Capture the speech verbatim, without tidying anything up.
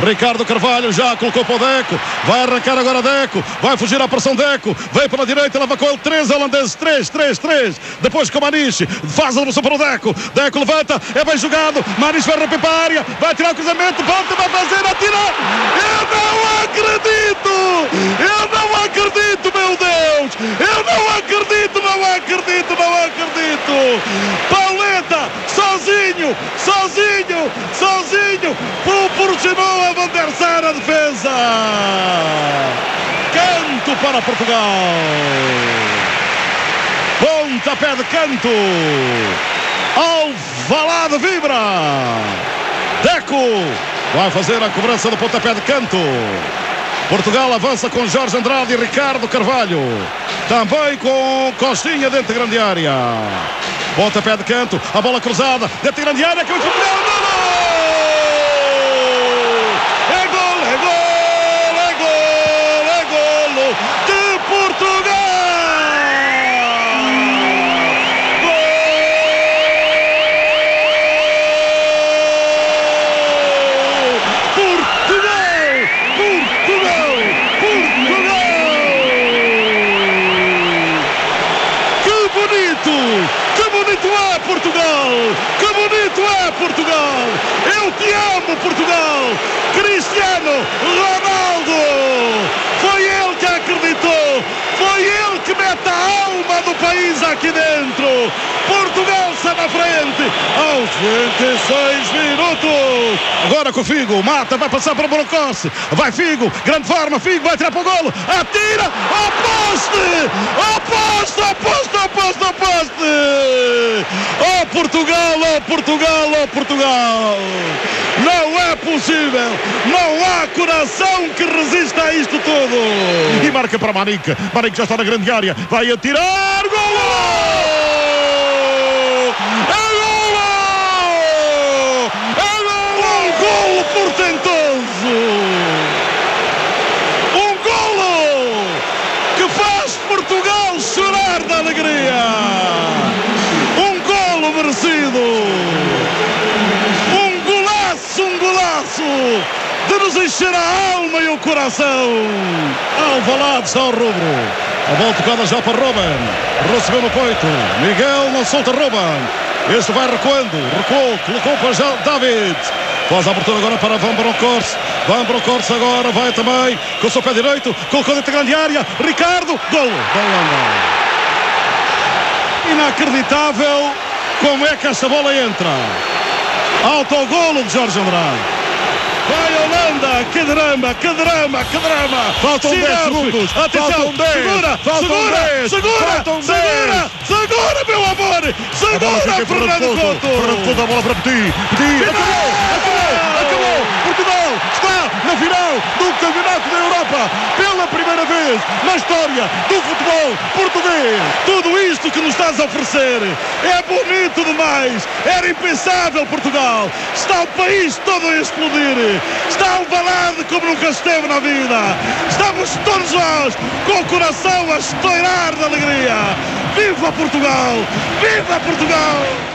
Ricardo Carvalho já colocou para o Deco. Vai arrancar agora Deco. Vai fugir à pressão Deco. Vem pela direita, leva com ele três holandeses. três, três, três. Depois com o Maniche. Faz a devolução para o Deco. Deco levanta. É bem jogado. Maniche vai romper para a área. Vai tirar o cruzamento. Volta, vai fazer. Atira. Eu não acredito. Eu não acredito, meu Deus. Eu não acredito. Não acredito. Não acredito. Pauleta. Sozinho. Sozinho. Sozinho. Proporcionou a Van der Sar a defesa. Canto para Portugal. Pontapé de canto. Alvalade vibra. Deco vai fazer a cobrança do pontapé de canto. Portugal avança com Jorge Andrade e Ricardo Carvalho. Também com Costinha dentro da grande área. Pontapé de canto. A bola cruzada dentro da grande área. Que Que bonito é Portugal! Que bonito é Portugal! Eu te amo, Portugal! Cristiano Ronaldo! Foi ele que acreditou! Foi ele que mete a alma do país aqui dentro! Portugal está na frente aos vinte e seis minutos! Agora com o Figo, mata, vai passar para o Brocossi, vai Figo, grande forma, Figo vai tirar para o golo, atira, ao poste! Ao poste, ao poste, ao poste, ao poste! Oh Portugal, oh Portugal, oh Portugal! Não é possível, não há coração que resista a isto tudo! E marca para Manique, Manique já está na grande área, vai atirar, golo! Portentoso, um golo que faz Portugal chorar da alegria, um golo merecido, um golaço, um golaço de nos encher a alma e o coração. Alvalade está ao rubro, a bola tocada já para Ruben, recebeu no peito, Miguel não solta Ruben, este vai recuando, recuou, colocou para já David. Faz a abertura agora para Van Bronckhorst. Van Bronckhorst agora vai também com o seu pé direito. Colocou dentro da grande área. Ricardo. Golo da Holanda. Inacreditável como é que esta bola entra. Autogolo de Jorge Andrade. Vai Holanda, que drama, que drama, que drama. Faltam dez segundos. Atenção, segura, segura, segura, segura, segura, meu amor. Segura, Fernando Couto. Fernando Couto, a bola para Petit. Petit, acabou, acabou, acabou. Portugal está na final do Campeonato da Europa. Pela primeira vez na história do futebol português. Tudo isto que nos estás a oferecer é bonito demais. Era impensável, Portugal. Está o país todo a explodir. Está um balade como nunca esteve na vida. Estamos todos nós com o coração a estourar de alegria. Viva Portugal! Viva Portugal!